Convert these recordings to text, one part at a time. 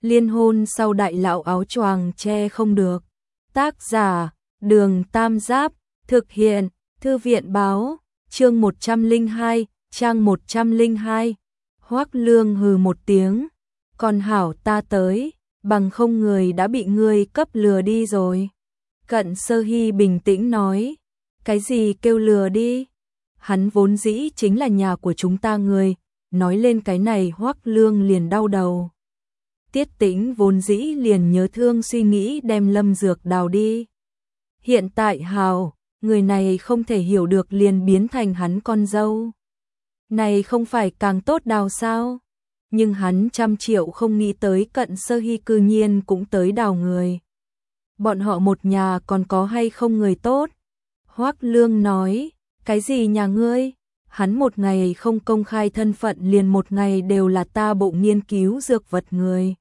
Liên hôn sau đại lão áo choàng che không được. Tác giả, Đường Tam Giáp, thực hiện, Thư viện báo, chương 102, trang 102. Hoắc Lương hừ một tiếng, còn hảo ta tới, bằng không người đã bị ngươi cấp lừa đi rồi. Cận Sơ Hy bình tĩnh nói, cái gì kêu lừa đi? Hắn vốn dĩ chính là nhà của chúng ta người, nói lên cái này Hoắc Lương liền đau đầu. Tiết Tĩnh vốn dĩ liền nhớ thương suy nghĩ đem Lâm Dược đào đi. Hiện tại hào, người này không thể hiểu được liền biến thành hắn con dâu. Này không phải càng tốt đào sao? Nhưng hắn 100 triệu không nghĩ tới Cận Sơ Hy cư nhiên cũng tới đào người. Bọn họ một nhà còn có hay không người tốt? Hoắc Lương nói, cái gì nhà ngươi? Hắn một ngày không công khai thân phận liền một ngày đều là ta bộ nghiên cứu dược vật người.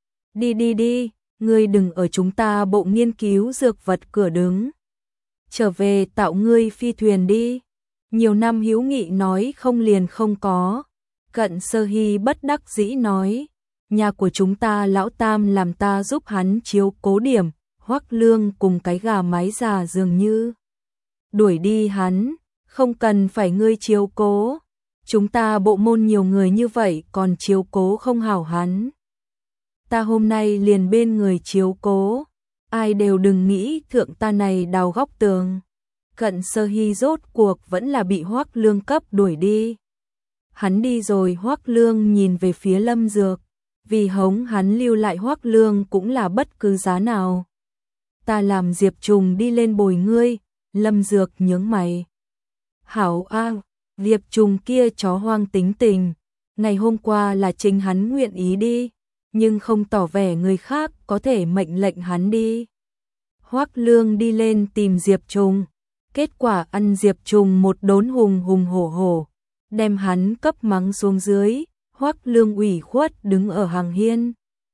Đi, ngươi đừng ở chúng ta bộ nghiên cứu dược vật cửa đứng. Trở về tạo ngươi phi thuyền đi. Nhiều năm hữu nghị nói không liền không có. Cận Sơ Hy bất đắc dĩ nói, nhà của chúng ta lão tam làm ta giúp hắn chiếu cố điểm, Hoắc Lương cùng cái gà mái già dường như. Đuổi đi hắn, không cần phải ngươi chiếu cố. Chúng ta bộ môn nhiều người như vậy còn chiếu cố không hảo hắn. Ta hôm nay liền bên người chiếu cố, ai đều đừng nghĩ thượng ta này đào góc tường. Cận Sơ Hy rốt cuộc vẫn là bị Hoắc Lương cấp đuổi đi. Hắn đi rồi Hoắc Lương nhìn về phía Lâm Dược, vì hống hắn lưu lại Hoắc Lương cũng là bất cứ giá nào. Ta làm Diệp Trùng đi lên bồi ngươi, Lâm Dược nhướng mày. Hảo a, Diệp Trùng kia chó hoang tính tình, ngày hôm qua là chính hắn nguyện ý đi, nhưng không tỏ vẻ người khác có thể mệnh lệnh hắn đi. Hoắc Lương đi lên tìm Diệp Trùng, kết quả ăn Diệp Trùng một đốn hùng hùng hổ hổ, đem hắn cấp mắng xuống dưới. Hoắc Lương ủy khuất đứng ở hàng hiên.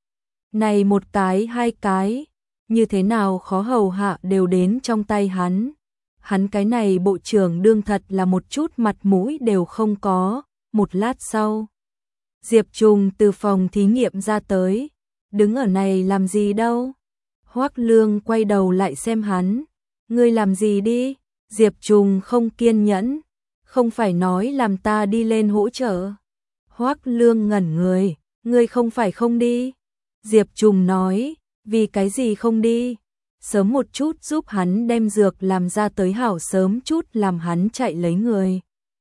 Này một cái hai cái, như thế nào khó hầu hạ đều đến trong tay hắn. Hắn cái này bộ trưởng đương thật là một chút mặt mũi đều không có. Một lát sau, Diệp Trùng từ phòng thí nghiệm ra tới, đứng ở này làm gì đâu? Hoắc Lương quay đầu lại xem hắn, ngươi làm gì đi? Diệp Trùng không kiên nhẫn, không phải nói làm ta đi lên hỗ trợ. Hoắc Lương ngẩn người, ngươi không phải không đi? Diệp Trùng nói, vì cái gì không đi? Sớm một chút giúp hắn đem dược làm ra tới hảo, sớm chút làm hắn chạy lấy người.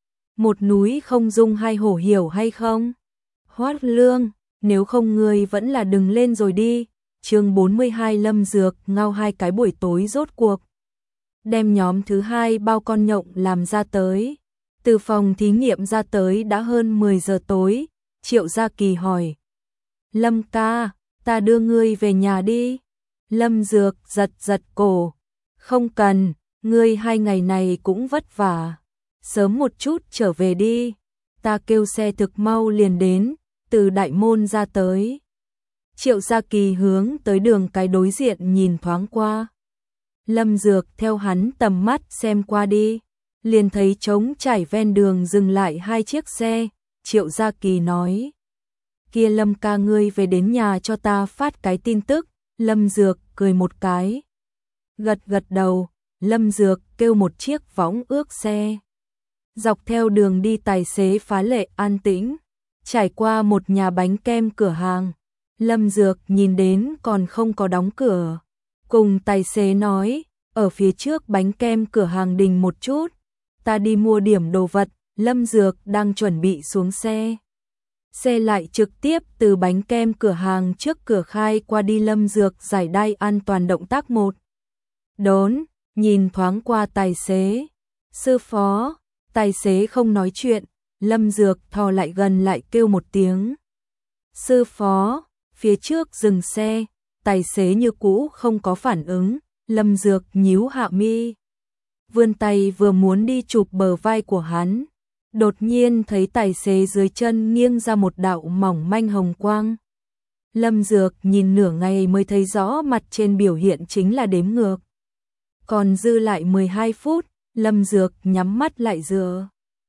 Một núi không dung hai hổ, hiểu hay không? Hoắc Lương, nếu không ngươi vẫn là đừng lên rồi đi. Chương 42 Lâm Dược ngao hai cái buổi tối rốt cuộc đem nhóm thứ hai bao con nhộng làm ra tới. Từ phòng thí nghiệm ra tới đã hơn 10 giờ tối. Triệu Gia Kỳ hỏi, Lâm ca, ta đưa ngươi về nhà đi. Lâm Dược giật giật cổ, không cần, ngươi 2 ngày này cũng vất vả, sớm một chút trở về đi, ta kêu xe thực mau liền đến. Từ đại môn ra tới, Triệu Gia Kỳ hướng tới đường cái đối diện nhìn thoáng qua. Lâm Dược theo hắn tầm mắt xem qua đi, liền thấy trống trải ven đường dừng lại 2 chiếc xe. Triệu Gia Kỳ nói, kia Lâm ca ngươi về đến nhà cho ta phát cái tin tức. Lâm Dược cười một cái, gật đầu. Lâm Dược kêu một chiếc võng ước xe. Dọc theo đường đi tài xế phá lệ an tĩnh, trải qua một nhà bánh kem cửa hàng. Lâm Dược nhìn đến còn không có đóng cửa, cùng tài xế nói, ở phía trước bánh kem cửa hàng đình một chút, ta đi mua điểm đồ vật. Lâm Dược đang chuẩn bị xuống xe, xe lại trực tiếp từ bánh kem cửa hàng trước cửa khai qua đi. Lâm Dược giải đai an toàn động tác 1. Đốn, nhìn thoáng qua tài xế. Sư phó, tài xế không nói chuyện. Lâm Dược thò lại gần lại kêu một tiếng. Sư phó, phía trước dừng xe, tài xế như cũ không có phản ứng. Lâm Dược nhíu hạ mi, vươn tay vừa muốn đi chụp bờ vai của hắn. Đột nhiên thấy tài xế dưới chân nghiêng ra một đạo mỏng manh hồng quang. Lâm Dược nhìn nửa ngày mới thấy rõ mặt trên biểu hiện chính là đếm ngược. Còn dư lại 12 phút, Lâm Dược nhắm mắt lại dựa.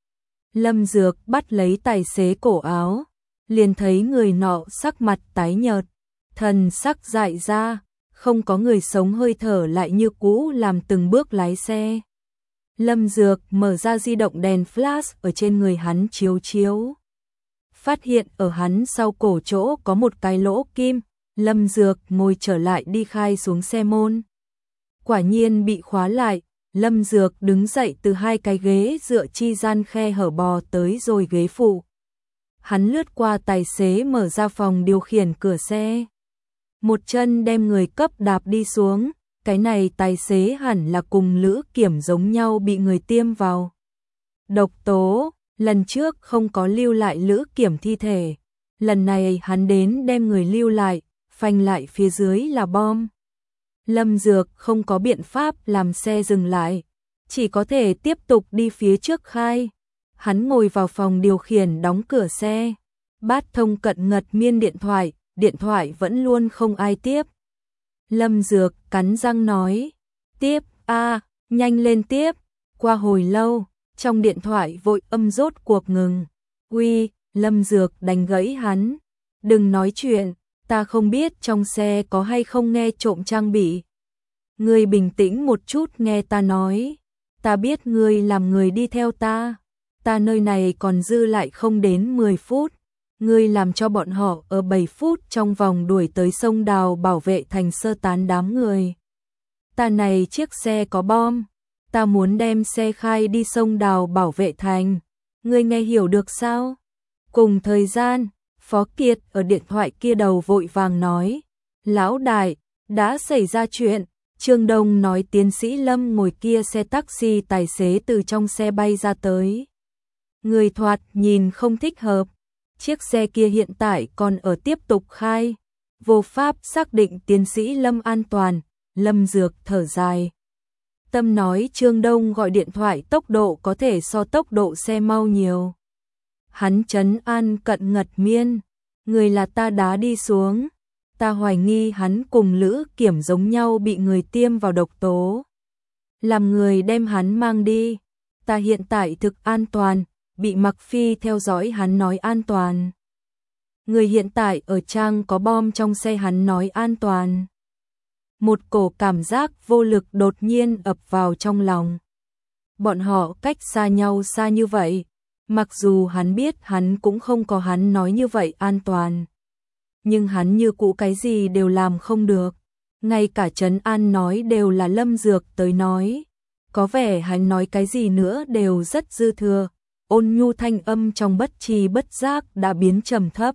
Lâm Dược bắt lấy tài xế cổ áo, liền thấy người nọ sắc mặt tái nhợt, thần sắc dại ra, không có người sống hơi thở lại như cũ làm từng bước lái xe. Lâm Dược mở ra di động đèn flash ở trên người hắn chiếu chiếu. Phát hiện ở hắn sau cổ chỗ có một cái lỗ kim, Lâm Dược ngồi trở lại đi khai xuống xe môn. Quả nhiên bị khóa lại, Lâm Dược đứng dậy từ hai cái ghế dựa chi gian khe hở bò tới rồi ghế phụ. Hắn lướt qua tài xế mở ra phòng điều khiển cửa xe. Một chân đem người cấp đạp đi xuống, cái này tài xế hẳn là cùng Lữ Kiểm giống nhau bị người tiêm vào. Độc tố, lần trước không có lưu lại Lữ Kiểm thi thể, lần này hắn đến đem người lưu lại, phanh lại phía dưới là bom. Lâm Dược không có biện pháp làm xe dừng lại, chỉ có thể tiếp tục đi phía trước khai. Hắn ngồi vào phòng điều khiển đóng cửa xe, bát thông Cận Ngật Miên điện thoại vẫn luôn không ai tiếp. Lâm Dược cắn răng nói, tiếp nhanh lên tiếp. Qua hồi lâu, trong điện thoại vội âm rốt cuộc ngừng. Uy, Lâm Dược đánh gãy hắn, đừng nói chuyện, ta không biết trong xe có hay không nghe trộm trang bị. Ngươi bình tĩnh một chút nghe ta nói, ta biết ngươi làm người đi theo ta nơi này còn dư lại không đến 10 phút. Ngươi làm cho bọn họ ở 7 phút trong vòng đuổi tới sông Đào bảo vệ thành sơ tán đám người. Ta này chiếc xe có bom, ta muốn đem xe khai đi sông Đào bảo vệ thành. Ngươi nghe hiểu được sao? Cùng thời gian, Phó Kiệt ở điện thoại kia đầu vội vàng nói, lão đại, đã xảy ra chuyện. Trương Đông nói tiến sĩ Lâm ngồi kia xe taxi tài xế từ trong xe bay ra tới. Người thoạt nhìn không thích hợp. Chiếc xe kia hiện tại còn ở tiếp tục khai. Vô pháp xác định tiến sĩ Lâm an toàn. Lâm Dược thở dài. Tâm nói Trương Đông gọi điện thoại tốc độ có thể so tốc độ xe mau nhiều. Hắn trấn an Cận Ngật Miên. Người là ta đá đi xuống. Ta hoài nghi hắn cùng Lữ Kiểm giống nhau bị người tiêm vào độc tố. Làm người đem hắn mang đi. Ta hiện tại thực an toàn, bị Mặc Phi theo dõi hắn nói an toàn. Người hiện tại ở trang có bom trong xe hắn nói an toàn. Một cổ cảm giác vô lực đột nhiên ập vào trong lòng. Bọn họ cách xa nhau xa như vậy, mặc dù hắn biết hắn cũng không có hắn nói như vậy an toàn. Nhưng hắn như cũ cái gì đều làm không được. Ngay cả trấn an nói đều là Lâm Dược tới nói. Có vẻ hắn nói cái gì nữa đều rất dư thừa. Ôn nhu thanh âm trong bất tri bất giác đã biến trầm thấp.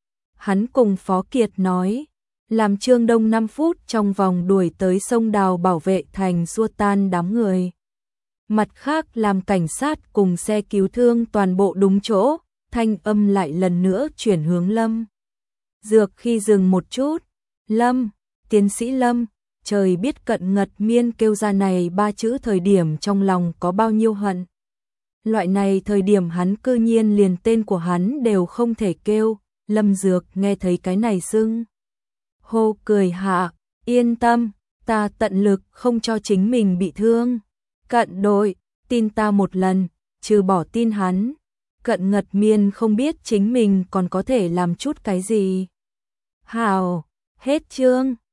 Hắn cùng Phó Kiệt nói, làm Trương Đông 5 phút trong vòng đuổi tới sông Đào bảo vệ thành xua tan đám người. Mặt khác làm cảnh sát cùng xe cứu thương toàn bộ đúng chỗ, thanh âm lại lần nữa chuyển hướng Lâm Dược khi dừng một chút. Lâm, tiến sĩ Lâm, trời biết Cận Ngật Miên kêu ra này 3 chữ thời điểm trong lòng có bao nhiêu hận. Loại này thời điểm hắn cư nhiên liền tên của hắn đều không thể kêu. Lâm Dược nghe thấy cái này sưng hô cười hạ, yên tâm, ta tận lực không cho chính mình bị thương. Cận đội, tin ta một lần, trừ bỏ tin hắn. Cận Ngật Miên không biết chính mình còn có thể làm chút cái gì. Hào, hết chương.